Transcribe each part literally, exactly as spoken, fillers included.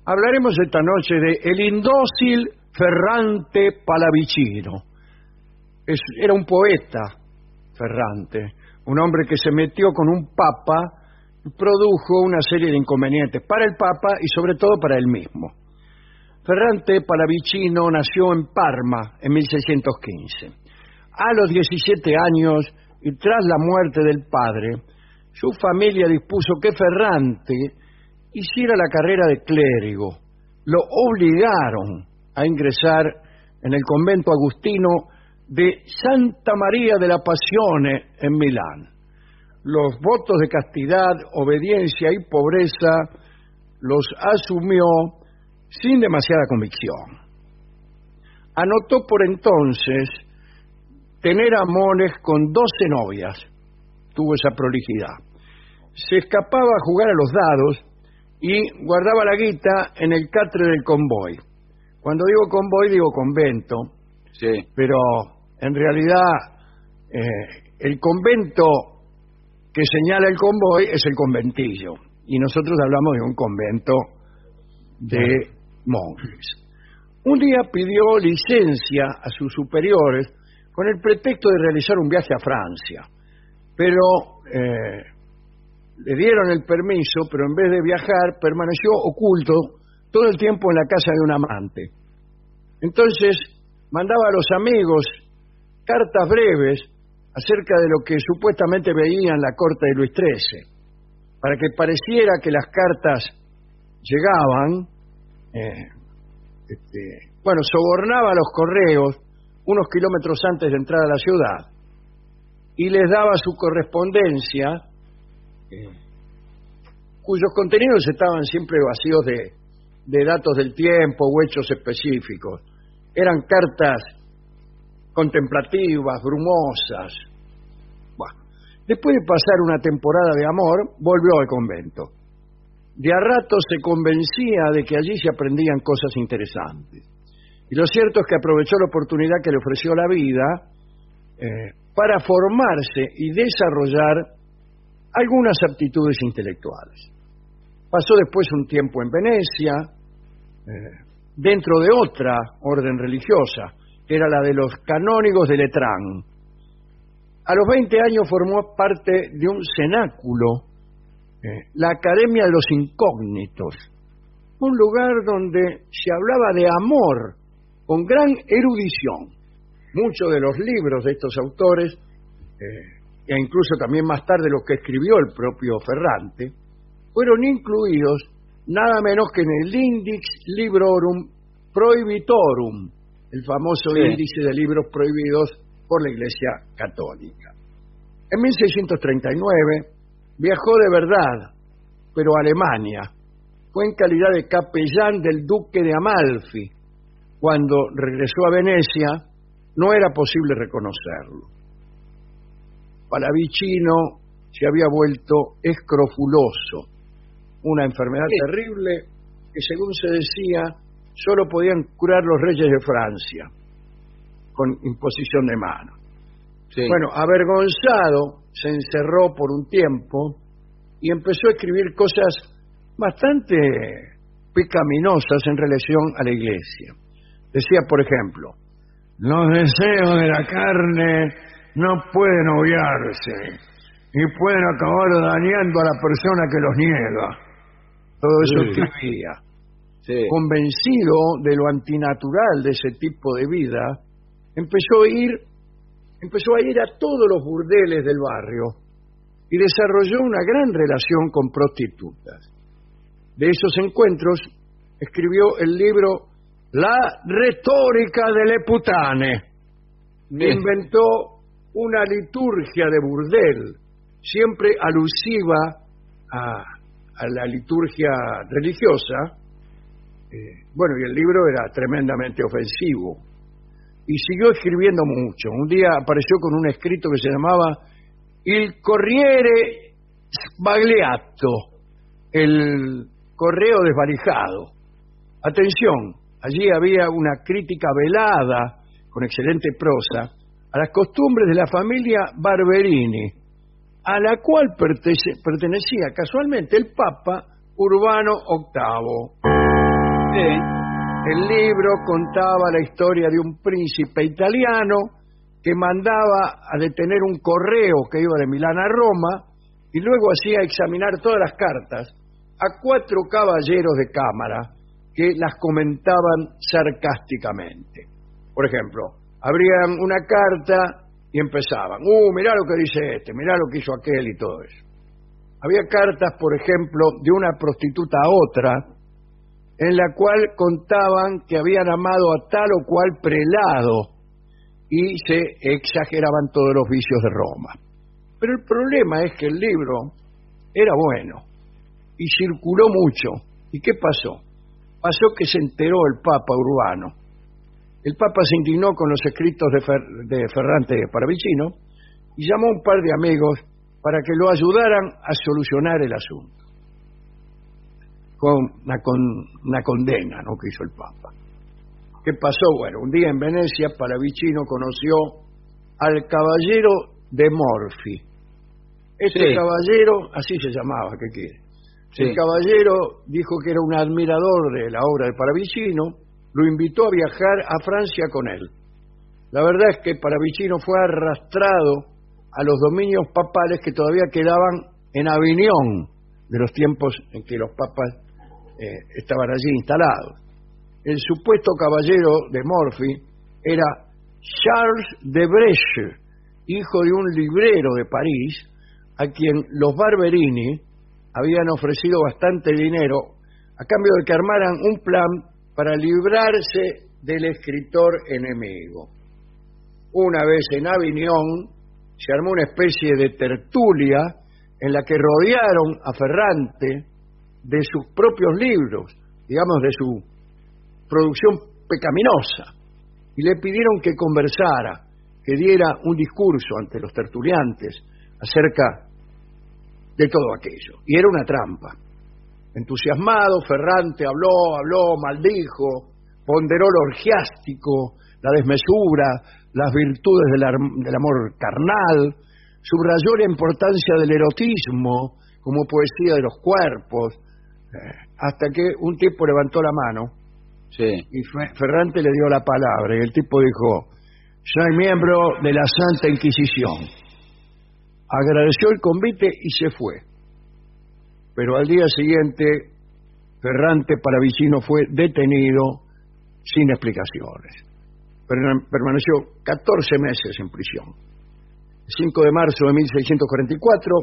Hablaremos esta noche de el indócil Ferrante Palavicino. Es, era un poeta, Ferrante, un hombre que se metió con un papa y produjo una serie de inconvenientes para el papa y sobre todo para él mismo. Ferrante Palavicino nació en Parma en mil seiscientos quince. A los diecisiete años y tras la muerte del padre, su familia dispuso que Ferrante hiciera la carrera de clérigo. Lo obligaron a ingresar en el convento agustino de Santa María de la Pasione en Milán. Los votos de castidad, obediencia y pobreza los asumió sin demasiada convicción. Anotó por entonces tener amores con doce novias. Tuvo esa prolijidad. Se escapaba a jugar a los dados y guardaba la guita en el catre del convoy. Cuando digo convoy, digo convento. Sí. Pero en realidad eh, el convento que señala el convoy es el conventillo. Y nosotros hablamos de un convento de monjes. Un día pidió licencia a sus superiores con el pretexto de realizar un viaje a Francia. Pero eh, le dieron el permiso, pero en vez de viajar, permaneció oculto todo el tiempo en la casa de un amante. Entonces, mandaba a los amigos cartas breves acerca de lo que supuestamente veía en la corte de Luis trece, para que pareciera que las cartas llegaban. Eh, este, bueno, sobornaba a los correos unos kilómetros antes de entrar a la ciudad y les daba su correspondencia, eh, cuyos contenidos estaban siempre vacíos de, de datos del tiempo u hechos específicos. Eran cartas contemplativas, brumosas. Bueno, después de pasar una temporada de amor, volvió al convento. De a rato se convencía de que allí se aprendían cosas interesantes. Y lo cierto es que aprovechó la oportunidad que le ofreció la vida eh, para formarse y desarrollar algunas aptitudes intelectuales. Pasó después un tiempo en Venecia, eh, dentro de otra orden religiosa, que era la de los canónigos de Letrán. A los veinte años formó parte de un cenáculo, eh, la Academia de los Incógnitos, un lugar donde se hablaba de amor con gran erudición. Muchos de los libros de estos autores, eh, e incluso también más tarde los que escribió el propio Ferrante, fueron incluidos nada menos que en el Index Librorum Prohibitorum, el famoso sí. índice de libros prohibidos por la Iglesia Católica. En mil seiscientos treinta y nueve viajó de verdad, pero a Alemania. Fue en calidad de capellán del duque de Amalfi. Cuando regresó a Venecia, no era posible reconocerlo. Palavicino se había vuelto escrofuloso, una enfermedad sí. terrible que, según se decía, solo podían curar los reyes de Francia con imposición de manos. Sí. Bueno, avergonzado, se encerró por un tiempo y empezó a escribir cosas bastante pecaminosas en relación a la Iglesia. Decía, por ejemplo, los deseos de la carne no pueden obviarse y pueden acabar dañando a la persona que los niega. Todo eso sí. escribía. Sí. Convencido de lo antinatural de ese tipo de vida, empezó a ir, empezó a ir a todos los burdeles del barrio y desarrolló una gran relación con prostitutas. De esos encuentros escribió el libro La retórica delle putane. Bien. Inventó una liturgia de burdel, siempre alusiva a, a la liturgia religiosa. Eh, bueno, y el libro era tremendamente ofensivo. Y siguió escribiendo mucho. Un día apareció con un escrito que se llamaba Il Corriere Sbagliato, el correo desvalijado. Atención, allí había una crítica velada, con excelente prosa, a las costumbres de la familia Barberini, a la cual pertenecía casualmente el Papa Urbano octavo. Sí. El libro contaba la historia de un príncipe italiano que mandaba a detener un correo que iba de Milán a Roma y luego hacía examinar todas las cartas a cuatro caballeros de cámara que las comentaban sarcásticamente. Por ejemplo, abrían una carta y empezaban, ¡uh, mirá lo que dice este, mirá lo que hizo aquel y todo eso! Había cartas, por ejemplo, de una prostituta a otra, en la cual contaban que habían amado a tal o cual prelado y se exageraban todos los vicios de Roma. Pero el problema es que el libro era bueno y circuló mucho. ¿Y qué pasó? Pasó que se enteró el Papa Urbano. El Papa se indignó con los escritos de, Fer, de Ferrante Paravicino y llamó a un par de amigos para que lo ayudaran a solucionar el asunto. Con una, con una condena, ¿no?, que hizo el Papa. ¿Qué pasó? Bueno, un día en Venecia, Paravicino conoció al caballero de Morfi. Este sí. caballero, así se llamaba, ¿qué quiere? Sí. El caballero dijo que era un admirador de la obra de Paravicino, lo invitó a viajar a Francia con él. La verdad es que Paravicino fue arrastrado a los dominios papales que todavía quedaban en Avignon, de los tiempos en que los papas eh, estaban allí instalados. El supuesto caballero de Morphy era Charles de Breche, hijo de un librero de París, a quien los Barberini habían ofrecido bastante dinero a cambio de que armaran un plan para librarse del escritor enemigo. Una vez en Avignon se armó una especie de tertulia en la que rodearon a Ferrante de sus propios libros, digamos de su producción pecaminosa, y le pidieron que conversara, que diera un discurso ante los tertuliantes acerca de todo aquello. Y era una trampa. Entusiasmado, Ferrante habló, habló, maldijo, ponderó lo orgiástico, la desmesura, las virtudes del, del amor carnal, subrayó la importancia del erotismo como poesía de los cuerpos, eh, hasta que un tipo levantó la mano sí. y Ferrante le dio la palabra, y el tipo dijo: soy miembro de la Santa Inquisición. Agradeció el convite y se fue. Pero al día siguiente, Ferrante Paravicino fue detenido sin explicaciones. Permaneció catorce meses en prisión. El cinco de marzo de mil seiscientos cuarenta y cuatro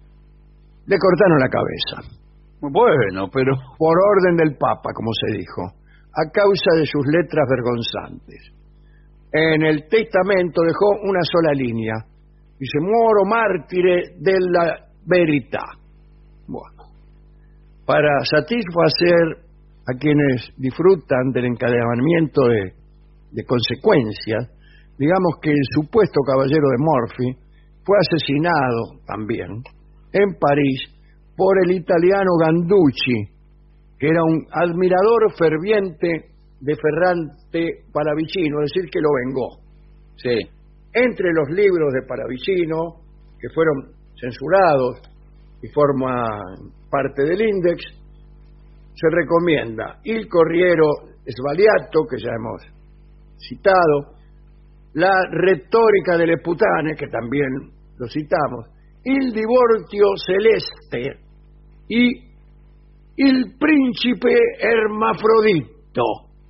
le cortaron la cabeza. Bueno, pero... por orden del Papa, como se dijo, a causa de sus letras vergonzantes. En el testamento dejó una sola línea. Dice: muoro mártire della verità. Bueno, para satisfacer a quienes disfrutan del encadenamiento de, de consecuencias, digamos que el supuesto caballero de Morphy fue asesinado también en París por el italiano Ganducci, que era un admirador ferviente de Ferrante Paravicino, es decir, que lo vengó. Sí. Entre los libros de Paravicino, que fueron censurados y forman parte del Index, se recomienda Il Corriero Sbagliato, que ya hemos citado, la retórica delle Putane, que también lo citamos, Il Divortio Celeste y Il Príncipe Hermafrodito.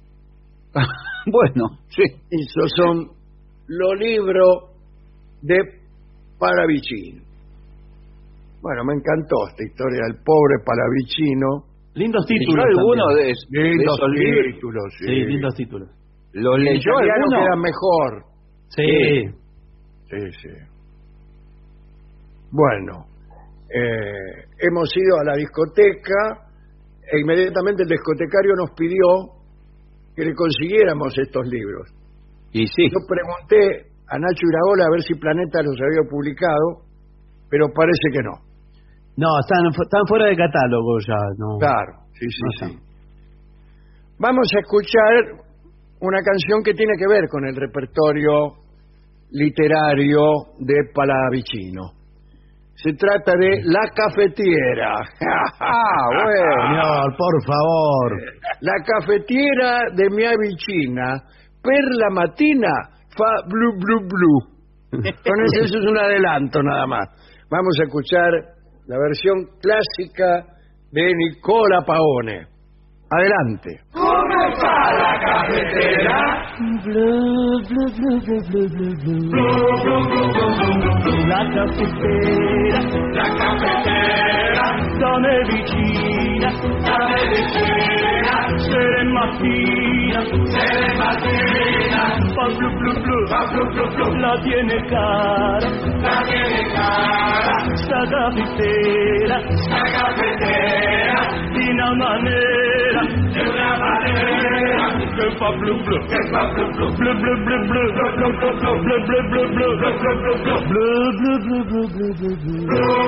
Bueno, sí. Esos son los libros de Paravicino. Bueno, me encantó esta historia del pobre Paravicino. Lindos títulos. ¿Alguno de, de lindos esos títulos? Sí. sí, lindos títulos. ¿Lo leyó alguno? Queda mejor. Sí. Sí, sí. Bueno, eh, hemos ido a la discoteca e inmediatamente el discotecario nos pidió que le consiguiéramos estos libros. Y sí. Yo pregunté a Nacho Iraola a ver si Planeta los había publicado, pero parece que no. No, están, están fuera de catálogo ya. No. Claro, sí, sí, no sí. Vamos a escuchar una canción que tiene que ver con el repertorio literario de Paravicino. Se trata de La Cafetiera. Ah, bueno. Señor, por favor. La cafetiera de mia vicina, per la mattina fa blu blu blu. Con eso, eso es un adelanto nada más. Vamos a escuchar la versión clásica de Nicola Paone. Adelante. ¿Cómo fa la cafetera? Blu, blu, blu, blu, blu, blu, blu. La cafetera, La cafetera, da me vicina, da me vicina, sera e mattina, sera e mattina, fa blu blu blu, fa blu blu blu, la tiene cara, la tiene cara, sta cafetera, la cafetera, di una maniera de una manera che fa blu blu, che fa blu blu, blu blu blu blu, blu blu blu blu, blu blu blu blu, blu blu blu blu, blu blu blu blu blu blu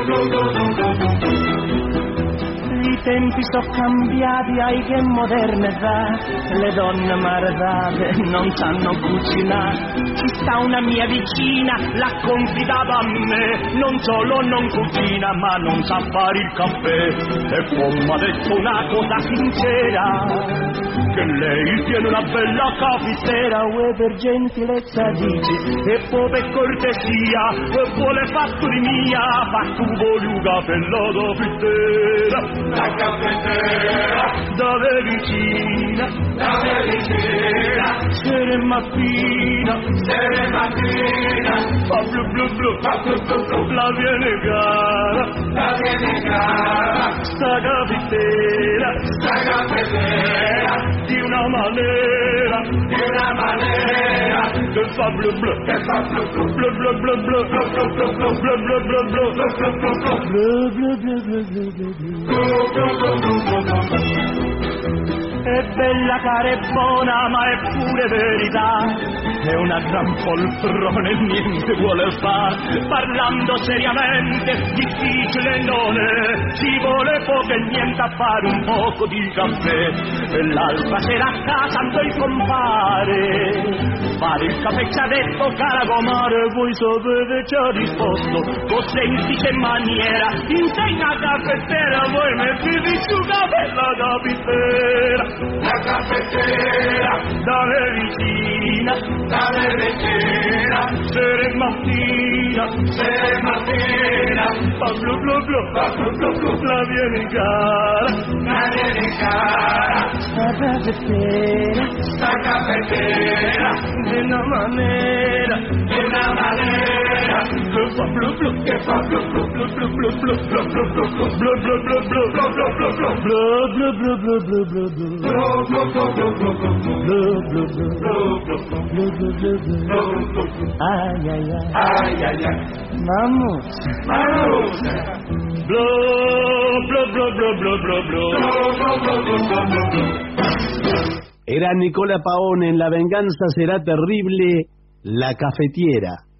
blu. I tempi sono cambiati, ai che moderne età, le donne maredate non sanno cucinare. Ci sta una mia vicina, l'ha confidata a me, non solo non cucina ma non sa fare il caffè. E poi mi ha detto una cosa sincera, che lei tiene una bella cafetera, uè per gentilezza dici, e poi per cortesia, e vuole fatto di mia, fatto voluga per la cafetera. La cafetera, Da me vicina, da me vicina, sera e mattina, sera e mattina, fa blu blu blu, fa blu blu blu, la viene cara, la tiene cara, sta cafetera, la cafetera, di una maniera di una maniera che fa blu blu, che fa blu blu, blu blu blu blu, blu blu blu blu, blu blu blu blu, blu blu blu blu, blu blu blu blu blu blu blu. È bella, cara e buona, ma è pure verità. È una gran poltrona e niente vuole far. Parlando seriamente, difficile non è. Ci vuole poco e niente a fare un poco di caffè. E l'altra sera a casa andò il compare. Fare il caffè ci ha detto, cara comare, voi sapete ci ha risposto con semplice maniera. Insegna caffettera, voi mettete su caffè la caffettera. La cafetera, Da me vicina, da me vicina, sera e mattina, sera e mattina, fa blu blu blu, fa blu blu blu, la viene cara, la tiene cara, sta cafetera, la cafetera, di una maniera di una maniera che fa blu blu, che fa blu blu, blu blu blu blu, blu blu blu blu, blu blu blu blu, blu blu blu blu, blu blu blu blu blu blu blu, blu blu blu blu blu, blu blu blu, blu blu blu, blu blu blu blu. blu blu blu. Ai ai ai, Ai ai ai, mamma. Marusa, Blu blu blu blu blu blu blu. blu blu blu blu blu blu. Era Nicola Paone en La venganza será terrible, La Cafetiera.